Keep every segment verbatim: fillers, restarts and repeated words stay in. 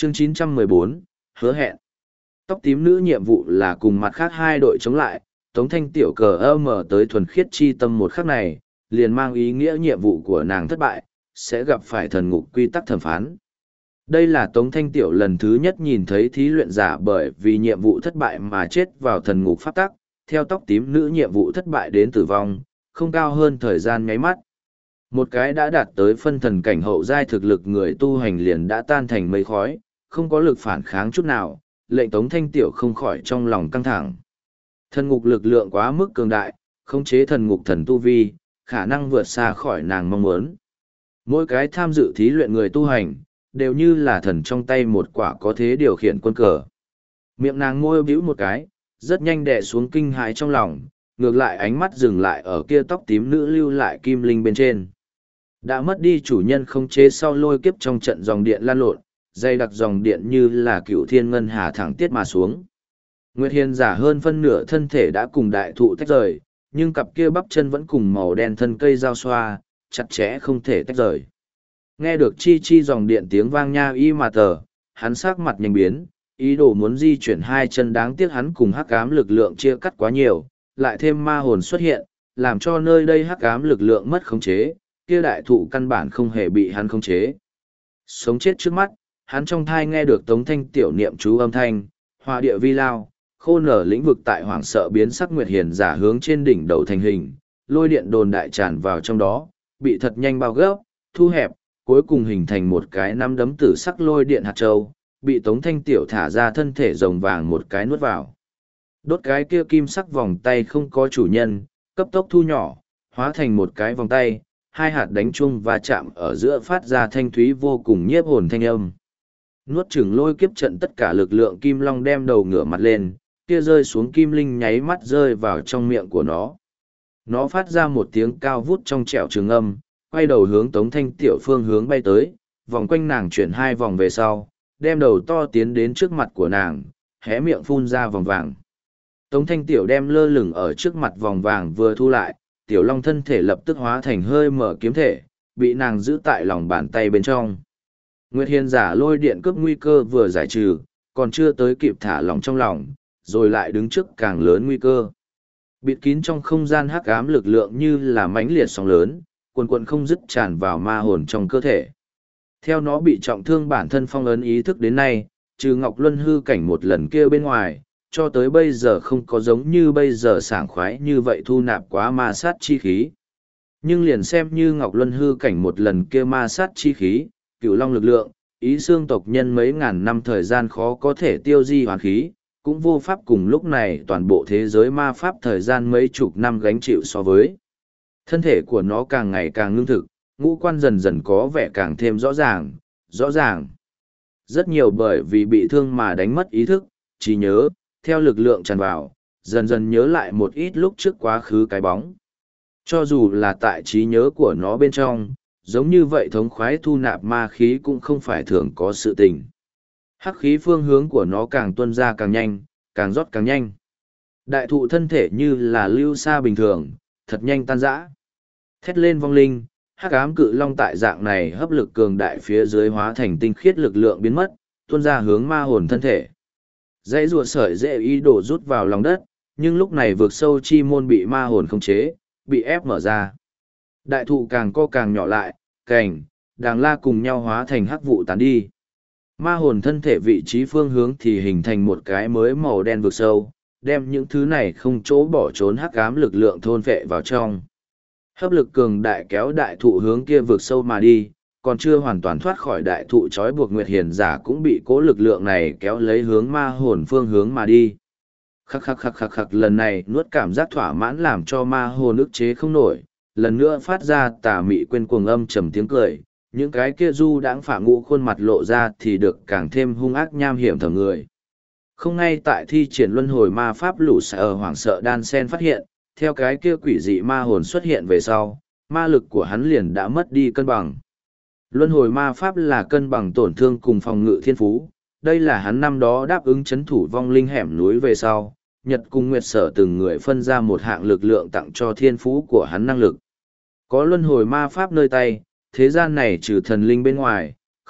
Chương chín trăm mười bốn, hứa hẹn. Tóc tím nữ nhiệm vụ là cùng mặt khác hai đội chống lại, Tống Thanh tiểu cờ ơ mở tới thuần khiết chi tâm một khắc này, liền mang ý nghĩa nhiệm vụ của nàng thất bại, sẽ gặp phải thần ngục quy tắc thẩm phán. Đây là Tống Thanh tiểu lần thứ nhất nhìn thấy thí luyện giả bởi vì nhiệm vụ thất bại mà chết vào thần ngục pháp tắc, theo tóc tím nữ nhiệm vụ thất bại đến tử vong, không cao hơn thời gian nháy mắt. Một cái đã đạt tới phân thần cảnh hậu giai thực lực người tu hành liền đã tan thành mây khói, không có lực phản kháng chút nào, lệnh Tống Thanh tiểu không khỏi trong lòng căng thẳng. Thần ngục lực lượng quá mức cường đại, khống chế thần ngục thần tu vi, khả năng vượt xa khỏi nàng mong muốn. Mỗi cái tham dự thí luyện người tu hành, đều như là thần trong tay một quả có thế điều khiển quân cờ. Miệng nàng môi bĩu một cái, rất nhanh đè xuống kinh hãi trong lòng, ngược lại ánh mắt dừng lại ở kia tóc tím nữ lưu lại kim linh bên trên. Đã mất đi chủ nhân khống chế sau lôi kiếp trong trận dòng điện lan lộn, dây đặc dòng điện như là cựu thiên ngân hà thẳng tiết mà xuống. Nguyệt Hiền giả hơn phân nửa thân thể đã cùng đại thụ tách rời, nhưng cặp kia bắp chân vẫn cùng màu đen thân cây giao xoa, chặt chẽ không thể tách rời. Nghe được chi chi dòng điện tiếng vang nha y mà tờ, hắn sắc mặt nhanh biến, ý đồ muốn di chuyển hai chân đáng tiếc hắn cùng hắc ám lực lượng chia cắt quá nhiều, lại thêm ma hồn xuất hiện, làm cho nơi đây hắc ám lực lượng mất khống chế, kia đại thụ căn bản không hề bị hắn khống chế. Sống chết trước mắt, hắn trong thai nghe được Tống Thanh tiểu niệm chú âm thanh, hòa địa vi lao, khô nở lĩnh vực tại hoảng sợ biến sắc Nguyệt Hiền giả hướng trên đỉnh đầu thành hình, lôi điện đồn đại tràn vào trong đó, bị thật nhanh bao gấp, thu hẹp, cuối cùng hình thành một cái nắm đấm tử sắc lôi điện hạt châu, bị Tống Thanh tiểu thả ra thân thể rồng vàng một cái nuốt vào. Đốt cái kia kim sắc vòng tay không có chủ nhân, cấp tốc thu nhỏ, hóa thành một cái vòng tay, hai hạt đánh chung và chạm ở giữa phát ra thanh thúy vô cùng nhiếp hồn thanh âm. Nuốt chửng lôi kiếp trận tất cả lực lượng kim long đem đầu ngửa mặt lên, kia rơi xuống kim linh nháy mắt rơi vào trong miệng của nó. Nó phát ra một tiếng cao vút trong trẻo trường âm, quay đầu hướng Tống Thanh tiểu phương hướng bay tới, vòng quanh nàng chuyển hai vòng về sau, đem đầu to tiến đến trước mặt của nàng, hé miệng phun ra vòng vàng. Tống Thanh tiểu đem lơ lửng ở trước mặt vòng vàng vừa thu lại, tiểu long thân thể lập tức hóa thành hơi mở kiếm thể, bị nàng giữ tại lòng bàn tay bên trong. Nguyệt Hiền giả lôi điện cướp nguy cơ vừa giải trừ, còn chưa tới kịp thả lòng trong lòng, rồi lại đứng trước càng lớn nguy cơ. Bịt kín trong không gian hắc ám lực lượng như là mãnh liệt sóng lớn, quần quần không dứt tràn vào ma hồn trong cơ thể. Theo nó bị trọng thương bản thân phong ấn ý thức đến nay, trừ Ngọc Luân hư cảnh một lần kia bên ngoài, cho tới bây giờ không có giống như bây giờ sảng khoái như vậy thu nạp quá ma sát chi khí. Nhưng liền xem như Ngọc Luân hư cảnh một lần kia ma sát chi khí, cửu long lực lượng, ý xương tộc nhân mấy ngàn năm thời gian khó có thể tiêu di hoàn khí, cũng vô pháp cùng lúc này toàn bộ thế giới ma pháp thời gian mấy chục năm gánh chịu so với. Thân thể của nó càng ngày càng ngưng thực, ngũ quan dần dần có vẻ càng thêm rõ ràng, rõ ràng. Rất nhiều bởi vì bị thương mà đánh mất ý thức, trí nhớ, theo lực lượng tràn vào, dần dần nhớ lại một ít lúc trước quá khứ cái bóng. Cho dù là tại trí nhớ của nó bên trong, giống như vậy thống khoái thu nạp ma khí cũng không phải thường có sự tình. Hắc khí phương hướng của nó càng tuôn ra càng nhanh, càng rót càng nhanh. Đại thụ thân thể như là lưu sa bình thường, thật nhanh tan rã. Thét lên vong linh, hắc ám cự long tại dạng này hấp lực cường đại phía dưới hóa thành tinh khiết lực lượng biến mất, tuôn ra hướng ma hồn thân thể. Dãy rùa sợi dễ ý đổ rút vào lòng đất, nhưng lúc này vượt sâu chi môn bị ma hồn khống chế, bị ép mở ra. Đại thụ càng co càng nhỏ lại, cành, đàng la cùng nhau hóa thành hắc vụ tán đi. Ma hồn thân thể vị trí phương hướng thì hình thành một cái mới màu đen vực sâu, đem những thứ này không chỗ bỏ trốn hắc ám lực lượng thôn vệ vào trong. Hấp lực cường đại kéo đại thụ hướng kia vực sâu mà đi, còn chưa hoàn toàn thoát khỏi đại thụ trói buộc Nguyệt Hiền giả cũng bị cố lực lượng này kéo lấy hướng ma hồn phương hướng mà đi. Khắc khắc khắc khắc khắc lần này nuốt cảm giác thỏa mãn làm cho ma hồn ức chế không nổi, lần nữa phát ra tà mị quên cuồng âm trầm tiếng cười, những cái kia du đãng phả ngũ khuôn mặt lộ ra thì được càng thêm hung ác nham hiểm thở người. Không ngay tại thi triển luân hồi ma pháp lũ sợ hoảng sợ đan sen phát hiện, theo cái kia quỷ dị ma hồn xuất hiện về sau, ma lực của hắn liền đã mất đi cân bằng. Luân hồi ma pháp là cân bằng tổn thương cùng phòng ngự thiên phú, đây là hắn năm đó đáp ứng chấn thủ vong linh hẻm núi về sau, Nhật cùng Nguyệt Sở từng người phân ra một hạng lực lượng tặng cho thiên phú của hắn năng lực. Có luân hồi ma pháp nơi tay, thế gian này trừ thần linh bên ngoài,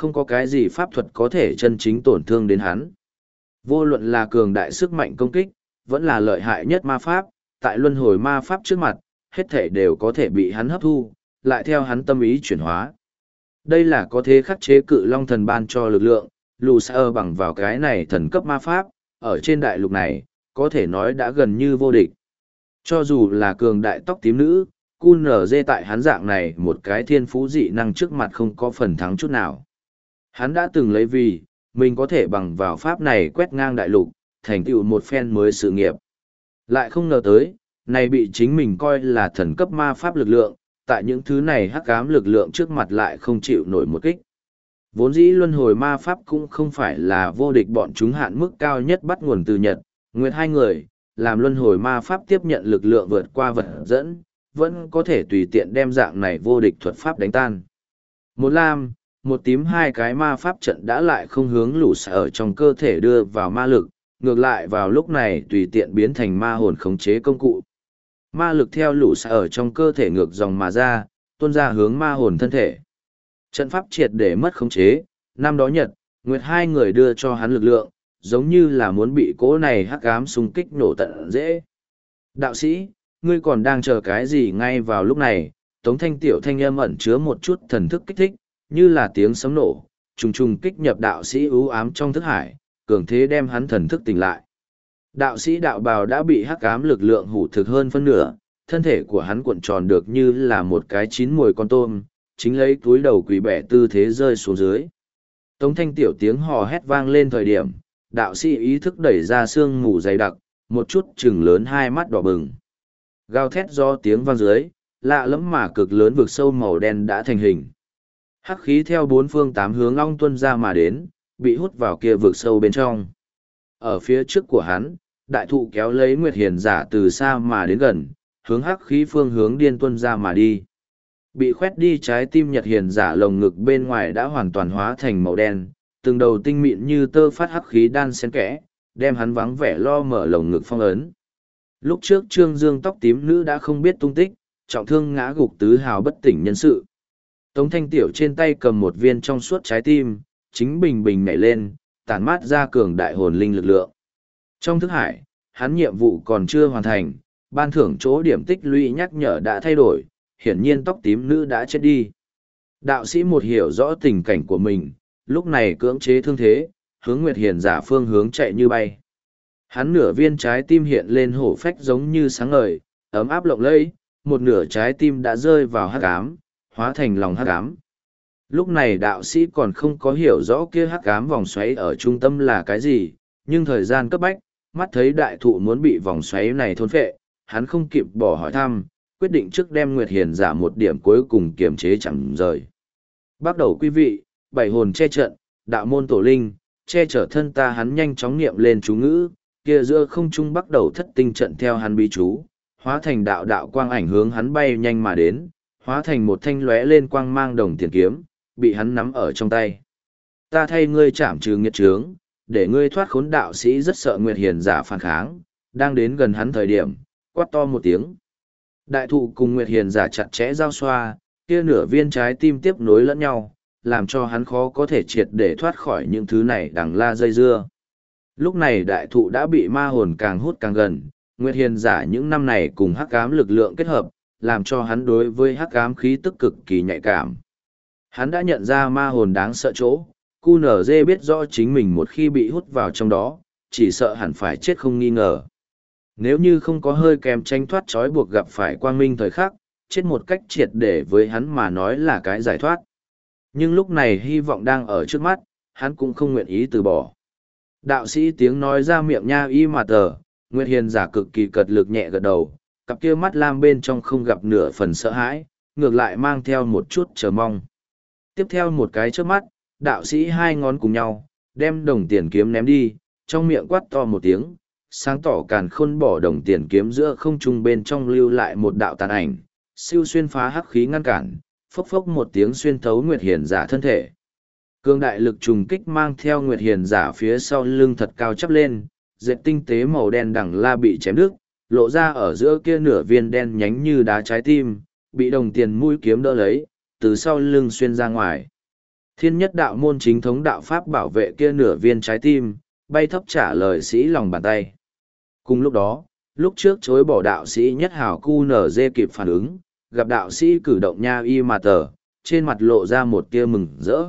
không có cái gì pháp thuật có thể chân chính tổn thương đến hắn. Vô luận là cường đại sức mạnh công kích, vẫn là lợi hại nhất ma pháp, tại luân hồi ma pháp trước mặt, hết thể đều có thể bị hắn hấp thu, lại theo hắn tâm ý chuyển hóa. Đây là có thế khắc chế cự long thần ban cho lực lượng, lù sơ bằng vào cái này thần cấp ma pháp, ở trên đại lục này, có thể nói đã gần như vô địch. Cho dù là cường đại tóc tím nữ, cu nở dê tại hắn dạng này một cái thiên phú dị năng trước mặt không có phần thắng chút nào. Hắn đã từng lấy vì, mình có thể bằng vào pháp này quét ngang đại lục, thành tựu một phen mới sự nghiệp. Lại không ngờ tới, này bị chính mình coi là thần cấp ma pháp lực lượng, tại những thứ này hắc ám lực lượng trước mặt lại không chịu nổi một kích. Vốn dĩ luân hồi ma pháp cũng không phải là vô địch, bọn chúng hạn mức cao nhất bắt nguồn từ Nhật, Nguyệt hai người, làm luân hồi ma pháp tiếp nhận lực lượng vượt qua vật dẫn, vẫn có thể tùy tiện đem dạng này vô địch thuật pháp đánh tan. Một lam, một tím hai cái ma pháp trận đã lại không hướng lũ xạ ở trong cơ thể đưa vào ma lực, ngược lại vào lúc này tùy tiện biến thành ma hồn khống chế công cụ. Ma lực theo lũ xạ ở trong cơ thể ngược dòng mà ra, tuôn ra hướng ma hồn thân thể. Trận pháp triệt để mất khống chế, năm đó Nhật, Nguyệt hai người đưa cho hắn lực lượng, giống như là muốn bị cỗ này hắc ám xung kích nổ tận dễ. Đạo sĩ, ngươi còn đang chờ cái gì? Ngay vào lúc này, Tống Thanh tiểu thanh âm ẩn chứa một chút thần thức kích thích, như là tiếng sấm nổ, trùng trùng kích nhập đạo sĩ ưu ám trong thức hải, cường thế đem hắn thần thức tỉnh lại. Đạo sĩ đạo bào đã bị hắc ám lực lượng hủ thực hơn phân nửa, thân thể của hắn cuộn tròn được như là một cái chín mùi con tôm, chính lấy túi đầu quỳ bẻ tư thế rơi xuống dưới. Tống Thanh tiểu tiếng hò hét vang lên thời điểm, đạo sĩ ý thức đẩy ra sương mù dày đặc, một chút chừng lớn hai mắt đỏ bừng. Gào thét do tiếng vang dưới, lạ lẫm mà cực lớn vực sâu màu đen đã thành hình. Hắc khí theo bốn phương tám hướng long tuân ra mà đến, bị hút vào kia vực sâu bên trong. Ở phía trước của hắn, đại thụ kéo lấy Nguyệt Hiền giả từ xa mà đến gần, hướng hắc khí phương hướng điên tuân ra mà đi. Bị khoét đi trái tim Nhật Hiền giả lồng ngực bên ngoài đã hoàn toàn hóa thành màu đen, từng đầu tinh mịn như tơ phát hắc khí đan xen kẽ, đem hắn vắng vẻ lo mở lồng ngực phong ấn. Lúc trước Trương Dương tóc tím nữ đã không biết tung tích, trọng thương ngã gục tứ hào bất tỉnh nhân sự. Tống Thanh tiểu trên tay cầm một viên trong suốt trái tim, chính bình bình nhảy lên, tản mát ra cường đại hồn linh lực lượng. Trong thức hải, hắn nhiệm vụ còn chưa hoàn thành, ban thưởng chỗ điểm tích lũy nhắc nhở đã thay đổi, hiển nhiên tóc tím nữ đã chết đi. Đạo sĩ một hiểu rõ tình cảnh của mình, lúc này cưỡng chế thương thế, hướng Nguyệt Hiền giả phương hướng chạy như bay. Hắn nửa viên trái tim hiện lên hổ phách giống như sáng ngời, ấm áp lộng lẫy, một nửa trái tim đã rơi vào hắc ám, hóa thành lòng hắc ám. Lúc này đạo sĩ còn không có hiểu rõ kia hắc ám vòng xoáy ở trung tâm là cái gì, nhưng thời gian cấp bách, mắt thấy đại thụ muốn bị vòng xoáy này thôn phệ, hắn không kịp bỏ hỏi thăm, quyết định trước đem Nguyệt Hiền giả một điểm cuối cùng kiềm chế chẳng rời. Bắt đầu quý vị, bảy hồn che trận, đạo môn tổ linh, che chở thân ta. Hắn nhanh chóng niệm lên chú ngữ, kia giữa không trung bắt đầu thất tinh trận theo hắn bí chú, hóa thành đạo đạo quang ảnh hướng hắn bay nhanh mà đến, hóa thành một thanh lóe lên quang mang đồng tiền kiếm, bị hắn nắm ở trong tay. Ta thay ngươi chạm trừ nghiệt trướng, để ngươi thoát khốn. Đạo sĩ rất sợ Nguyệt Hiền giả phản kháng, đang đến gần hắn thời điểm, quát to một tiếng. Đại thụ cùng Nguyệt Hiền giả chặt chẽ giao xoa, kia nửa viên trái tim tiếp nối lẫn nhau, làm cho hắn khó có thể triệt để thoát khỏi những thứ này đằng la dây dưa. Lúc này đại thụ đã bị ma hồn càng hút càng gần, Nguyệt Hiền giả những năm này cùng hắc ám lực lượng kết hợp, làm cho hắn đối với hắc ám khí tức cực kỳ nhạy cảm. Hắn đã nhận ra ma hồn đáng sợ chỗ, cu nở dê biết rõ chính mình một khi bị hút vào trong đó, chỉ sợ hẳn phải chết không nghi ngờ. Nếu như không có hơi kèm tranh thoát trói buộc gặp phải quang minh thời khắc, chết một cách triệt để với hắn mà nói là cái giải thoát. Nhưng lúc này hy vọng đang ở trước mắt, hắn cũng không nguyện ý từ bỏ. Đạo sĩ tiếng nói ra miệng nha y mà tờ, Nguyệt Hiền giả cực kỳ cật lực nhẹ gật đầu, cặp kia mắt lam bên trong không gặp nửa phần sợ hãi, ngược lại mang theo một chút chờ mong. Tiếp theo một cái trước mắt, đạo sĩ hai ngón cùng nhau, đem đồng tiền kiếm ném đi, trong miệng quát to một tiếng, sáng tỏ càn khôn bỏ đồng tiền kiếm giữa không trung bên trong lưu lại một đạo tàn ảnh, siêu xuyên phá hắc khí ngăn cản, phốc phốc một tiếng xuyên thấu Nguyệt Hiền giả thân thể. Cương đại lực trùng kích mang theo Nguyệt Hiền giả phía sau lưng thật cao chắp lên, dệt tinh tế màu đen đằng la bị chém đứt, lộ ra ở giữa kia nửa viên đen nhánh như đá trái tim, bị đồng tiền mũi kiếm đỡ lấy, từ sau lưng xuyên ra ngoài. Thiên nhất đạo môn chính thống đạo pháp bảo vệ kia nửa viên trái tim, bay thấp trả lời sĩ lòng bàn tay. Cùng lúc đó, lúc trước chối bỏ đạo sĩ nhất hào cu nở dê kịp phản ứng, gặp đạo sĩ cử động nha y mà tờ, trên mặt lộ ra một tia mừng rỡ.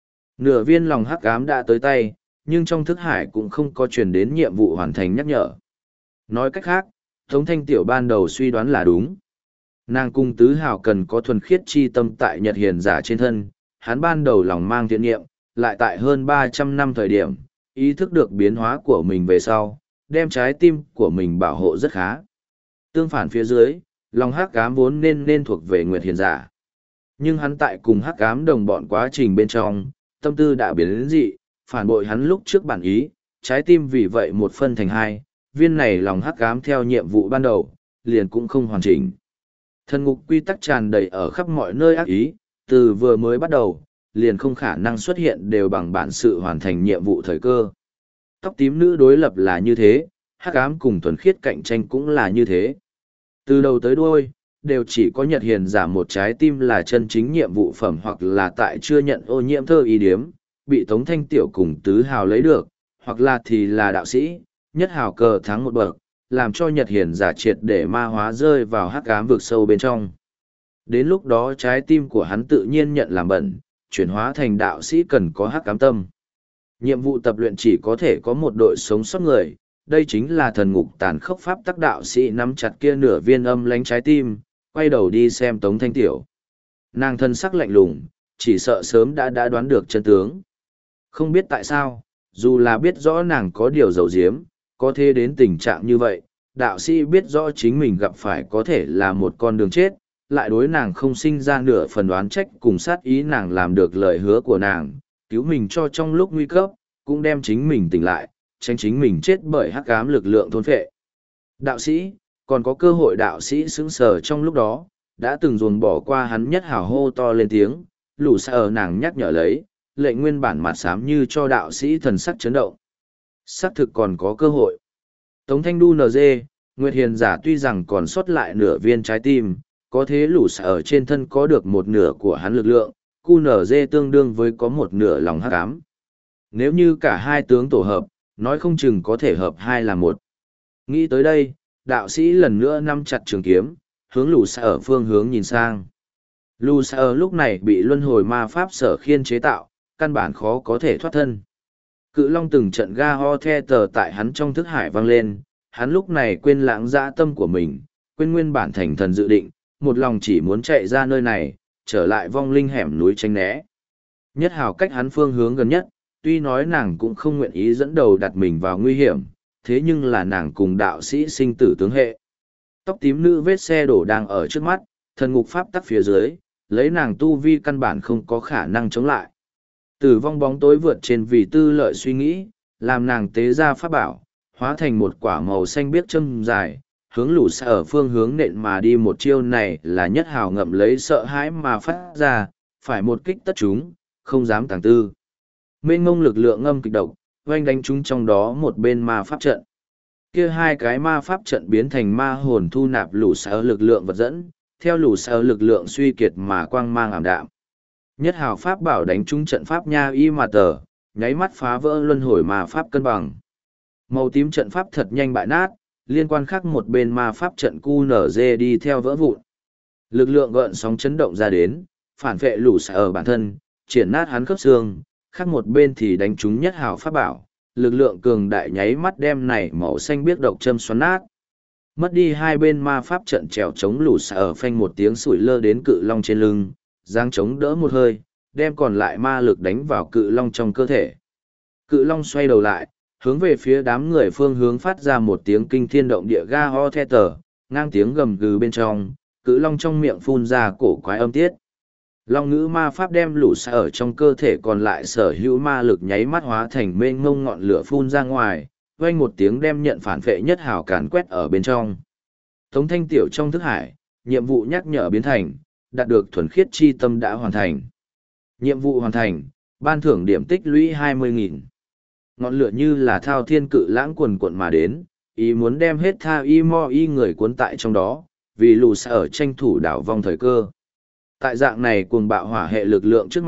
Nửa viên lòng hắc ám đã tới tay, nhưng trong thức hải cũng không có truyền đến nhiệm vụ hoàn thành nhắc nhở. Nói cách khác, Tống Thanh Tiểu ban đầu suy đoán là đúng. Nàng cung tứ hào cần có thuần khiết chi tâm tại Nhật Hiền giả trên thân, hắn ban đầu lòng mang thiện niệm, lại tại hơn ba trăm năm thời điểm, ý thức được biến hóa của mình về sau, đem trái tim của mình bảo hộ rất khá. Tương phản phía dưới, lòng hắc ám vốn nên nên thuộc về Nguyệt Hiền giả. Nhưng hắn tại cùng hắc ám đồng bọn quá trình bên trong, tâm tư đã biến đến dị, phản bội hắn lúc trước bản ý, trái tim vì vậy một phân thành hai, viên này lòng hắc ám theo nhiệm vụ ban đầu, liền cũng không hoàn chỉnh. Thần ngục quy tắc tràn đầy ở khắp mọi nơi ác ý, từ vừa mới bắt đầu, liền không khả năng xuất hiện đều bằng bản sự hoàn thành nhiệm vụ thời cơ. Tóc tím nữ đối lập là như thế, hắc ám cùng thuần khiết cạnh tranh cũng là như thế. Từ đầu tới đuôi, đều chỉ có Nhật Hiền giả một trái tim là chân chính nhiệm vụ phẩm hoặc là tại chưa nhận ô nhiễm thơ ý điếm, bị Tống Thanh Tiểu cùng tứ hào lấy được, hoặc là thì là đạo sĩ, nhất hào cờ thắng một bậc, làm cho Nhật Hiền giả triệt để ma hóa rơi vào hắc ám vực sâu bên trong. Đến lúc đó trái tim của hắn tự nhiên nhận làm bẩn, chuyển hóa thành đạo sĩ cần có hắc ám tâm. Nhiệm vụ tập luyện chỉ có thể có một đội sống sót người, đây chính là thần ngục tàn khốc pháp tắc đạo sĩ nắm chặt kia nửa viên âm lánh trái tim, quay đầu đi xem Tống Thanh Tiểu. Nàng thân sắc lạnh lùng, chỉ sợ sớm đã đã đoán được chân tướng. Không biết tại sao, dù là biết rõ nàng có điều giấu giếm, có thể đến tình trạng như vậy, đạo sĩ biết rõ chính mình gặp phải có thể là một con đường chết, lại đối nàng không sinh ra nửa phần đoán trách cùng sát ý nàng làm được lời hứa của nàng, cứu mình cho trong lúc nguy cấp, cũng đem chính mình tỉnh lại, tránh chính mình chết bởi hắc ám lực lượng thôn phệ. Đạo sĩ, còn có cơ hội đạo sĩ sững sờ trong lúc đó, đã từng dồn bỏ qua hắn nhất hào hô to lên tiếng, lù xa ở nàng nhắc nhở lấy, lệnh nguyên bản mặt xám như cho đạo sĩ thần sắc chấn động. Xác thực còn có cơ hội. Tống Thanh Đu nờ dê, Nguyệt Hiền giả tuy rằng còn sót lại nửa viên trái tim, có thế lũ xa ở trên thân có được một nửa của hắn lực lượng, cu nở dê tương đương với có một nửa lòng hắc ám. Nếu như cả hai tướng tổ hợp, nói không chừng có thể hợp hai là một. Nghĩ tới đây, đạo sĩ lần nữa nắm chặt trường kiếm, hướng lù xa ở phương hướng nhìn sang. Lù xa ở lúc này bị luân hồi ma pháp sở khiên chế tạo, căn bản khó có thể thoát thân. Cự long từng trận ga ho the tờ tại hắn trong thức hải vang lên, hắn lúc này quên lãng dã tâm của mình, quên nguyên bản thành thần dự định, một lòng chỉ muốn chạy ra nơi này, trở lại vong linh hẻm núi tránh né. Nhất hào cách hắn phương hướng gần nhất, tuy nói nàng cũng không nguyện ý dẫn đầu đặt mình vào nguy hiểm, thế nhưng là nàng cùng đạo sĩ sinh tử tướng hệ. Tóc tím nữ vết xe đổ đang ở trước mắt, thần ngục pháp tắc phía dưới, lấy nàng tu vi căn bản không có khả năng chống lại. Tử vong bóng tối vượt trên vì tư lợi suy nghĩ, làm nàng tế ra pháp bảo, hóa thành một quả màu xanh biếc châm dài, hướng lũ xa ở phương hướng nện mà đi. Một chiêu này là nhất hào ngậm lấy sợ hãi mà phát ra, phải một kích tất chúng, không dám tàng tư. Mênh ngông lực lượng ngâm kịch độc, oanh đánh chúng trong đó một bên ma pháp trận. Kia hai cái ma pháp trận biến thành ma hồn thu nạp lũ xa lực lượng vật dẫn, theo lũ xa lực lượng suy kiệt mà quang mang ảm đạm. Nhất hào pháp bảo đánh trúng trận pháp nha y mà tờ, nháy mắt phá vỡ luân hồi ma pháp cân bằng. Màu tím trận pháp thật nhanh bại nát, liên quan khác một bên ma pháp trận cu nở dê đi theo vỡ vụn. Lực lượng gợn sóng chấn động ra đến, phản vệ lũ xa ở bản thân, triển nát hắn khớp xương, khác một bên thì đánh trúng nhất hào pháp bảo, lực lượng cường đại nháy mắt đem này màu xanh biếc độc châm xoắn nát. Mất đi hai bên ma pháp trận trèo chống lũ xa ở phanh một tiếng sủi lơ đến cự long trên lưng, giang chống đỡ một hơi, đem còn lại ma lực đánh vào cự long trong cơ thể. Cự long xoay đầu lại, hướng về phía đám người phương hướng phát ra một tiếng kinh thiên động địa ga ho the tờ, ngang tiếng gầm gừ bên trong, cự long trong miệng phun ra cổ quái âm tiết. Long ngữ ma pháp đem lũ xa ở trong cơ thể còn lại sở hữu ma lực nháy mắt hóa thành mênh ngông ngọn lửa phun ra ngoài, vang một tiếng đem nhận phản vệ nhất hào càn quét ở bên trong. Tống Thanh Tiểu trong thức hải, nhiệm vụ nhắc nhở biến thành, đạt được thuần khiết chi tâm đã hoàn thành. Nhiệm vụ hoàn thành, ban thưởng điểm tích lũy hai mươi nghìn. Ngọn lửa như là thao thiên cự lãng quần cuộn mà đến, ý muốn đem hết tha y mo y người cuốn tại trong đó, vì lù xa ở tranh thủ đảo vong thời cơ. Tại dạng này cuồng bạo hỏa hệ lực lượng trước mặt,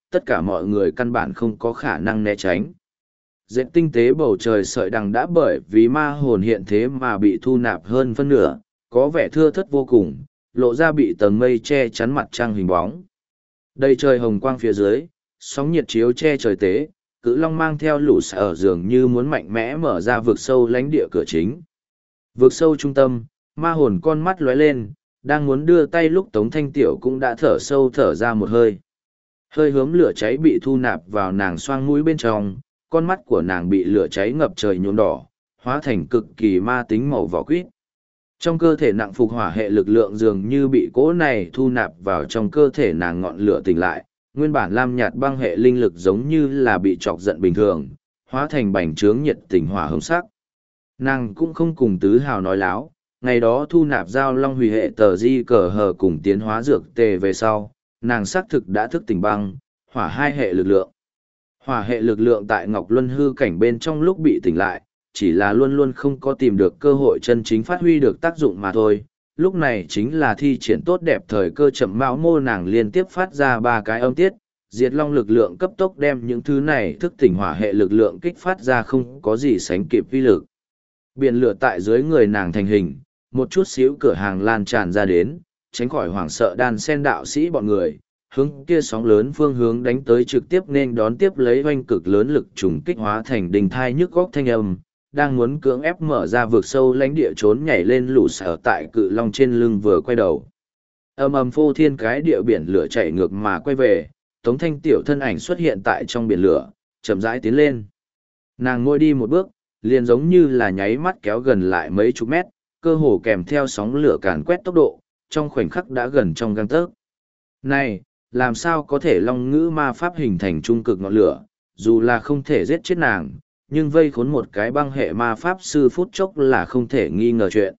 tất cả mọi người căn bản không có khả năng né tránh. Dệt tinh tế bầu trời sợi đằng đã bởi vì ma hồn hiện thế mà bị thu nạp hơn phân nửa, có vẻ thưa thớt vô cùng, lộ ra bị tầng mây che chắn mặt trăng hình bóng. Đầy trời hồng quang phía dưới, sóng nhiệt chiếu che trời tế, cự long mang theo lũ xả ở giường như muốn mạnh mẽ mở ra vực sâu lánh địa cửa chính. Vực sâu trung tâm, ma hồn con mắt lóe lên, đang muốn đưa tay lúc Tống Thanh Tiểu cũng đã thở sâu thở ra một hơi. Hơi hướng lửa cháy bị thu nạp vào nàng xoang mũi bên trong, con mắt của nàng bị lửa cháy ngập trời nhuộm đỏ, hóa thành cực kỳ ma tính màu vỏ quýt. Trong cơ thể nặng phục hỏa hệ lực lượng dường như bị cỗ này thu nạp vào trong cơ thể nàng, ngọn lửa tỉnh lại, nguyên bản lam nhạt băng hệ linh lực giống như là bị chọc giận bình thường, hóa thành bành trướng nhiệt tình hỏa hồng sắc. Nàng cũng không cùng tứ hào nói láo, ngày đó thu nạp giao long hủy hệ tờ di cờ hờ cùng tiến hóa dược tề về sau, nàng xác thực đã thức tỉnh băng, hỏa hai hệ lực lượng. Hỏa hệ lực lượng tại Ngọc Luân hư cảnh bên trong lúc bị tỉnh lại, chỉ là luôn luôn không có tìm được cơ hội chân chính phát huy được tác dụng mà thôi. Lúc này chính là thi triển tốt đẹp thời cơ chậm mão mô, nàng liên tiếp phát ra ba cái âm tiết, diệt long lực lượng cấp tốc đem những thứ này thức tỉnh hỏa hệ lực lượng kích phát ra không có gì sánh kịp vi lực. Biển lửa tại dưới người nàng thành hình, một chút xíu cửa hàng lan tràn ra đến, tránh khỏi hoảng sợ đan sen đạo sĩ bọn người, hướng kia sóng lớn phương hướng đánh tới, trực tiếp nên đón tiếp lấy oanh cực lớn lực trùng kích hóa thành đình thai nhức góc thanh âm, đang muốn cưỡng ép mở ra vực sâu lánh địa trốn nhảy lên lũ sở tại cự long trên lưng vừa quay đầu. Ầm ầm phô thiên cái địa biển lửa chạy ngược mà quay về, Tống Thanh Tiểu thân ảnh xuất hiện tại trong biển lửa, chậm rãi tiến lên. Nàng ngồi đi một bước, liền giống như là nháy mắt kéo gần lại mấy chục mét, cơ hồ kèm theo sóng lửa càn quét tốc độ, trong khoảnh khắc đã gần trong gang tấc. Này, làm sao có thể long ngữ ma pháp hình thành trung cực ngọn lửa, dù là không thể giết chết nàng, nhưng vây khốn một cái băng hệ ma pháp sư phút chốc là không thể nghi ngờ chuyện.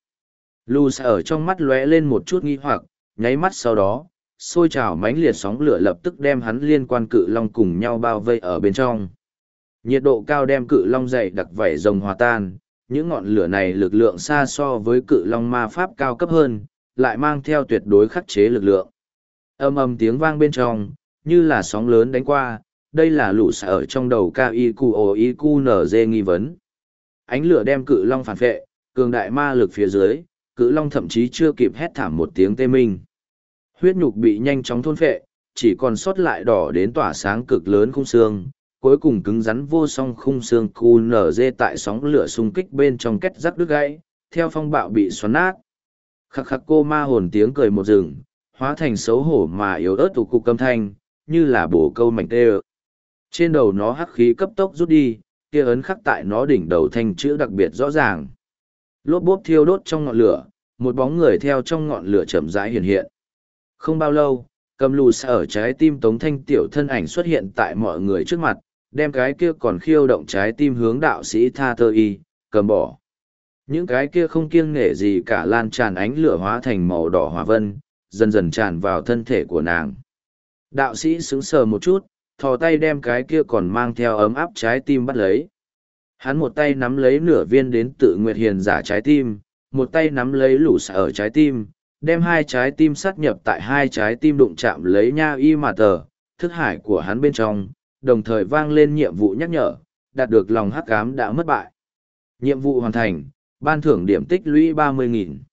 Luz ở trong mắt lóe lên một chút nghi hoặc, nháy mắt sau đó, sôi trào mãnh liệt sóng lửa lập tức đem hắn liên quan cự long cùng nhau bao vây ở bên trong. Nhiệt độ cao đem cự long dày đặc vảy rồng hòa tan, những ngọn lửa này lực lượng xa so với cự long ma pháp cao cấp hơn, lại mang theo tuyệt đối khắc chế lực lượng. Âm ầm tiếng vang bên trong, như là sóng lớn đánh qua, đây là lũ xả ở trong đầu ca i cu o i cu en giê nghi vấn. Ánh lửa đem cự long phản phệ, cường đại ma lực phía dưới, cự long thậm chí chưa kịp hét thảm một tiếng tê minh. Huyết nhục bị nhanh chóng thôn phệ, chỉ còn sót lại đỏ đến tỏa sáng cực lớn khung xương, cuối cùng cứng rắn vô song khung xương cu en giê tại sóng lửa xung kích bên trong kết rắc đứt gãy, theo phong bạo bị xoắn nát. Khắc khắc cô ma hồn tiếng cười một rừng, hóa thành xấu hổ mà yếu ớt tụ cục âm thanh, như là bổ câu mảnh tê. Trên đầu nó hắc khí cấp tốc rút đi, kia ấn khắc tại nó đỉnh đầu thanh chữ đặc biệt rõ ràng. Lốp bốp thiêu đốt trong ngọn lửa, một bóng người theo trong ngọn lửa chậm rãi hiện hiện. Không bao lâu, cầm lù xa ở trái tim Tống Thanh Tiểu thân ảnh xuất hiện tại mọi người trước mặt, đem cái kia còn khiêu động trái tim hướng đạo sĩ Tha Tơ Y, cầm bỏ. Những cái kia không kiêng nể gì cả lan tràn ánh lửa hóa thành màu đỏ hỏa vân, dần dần tràn vào thân thể của nàng. Đạo sĩ sững sờ một chút, thò tay đem cái kia còn mang theo ấm áp trái tim bắt lấy. Hắn một tay nắm lấy nửa viên đến tự nguyệt hiền giả trái tim, một tay nắm lấy lũ xả ở trái tim, đem hai trái tim sát nhập tại hai trái tim đụng chạm lấy nha y mà tờ, thức hải của hắn bên trong, đồng thời vang lên nhiệm vụ nhắc nhở, đạt được lòng hắc ám đã mất bại. Nhiệm vụ hoàn thành, ban thưởng điểm tích lũy ba mươi nghìn.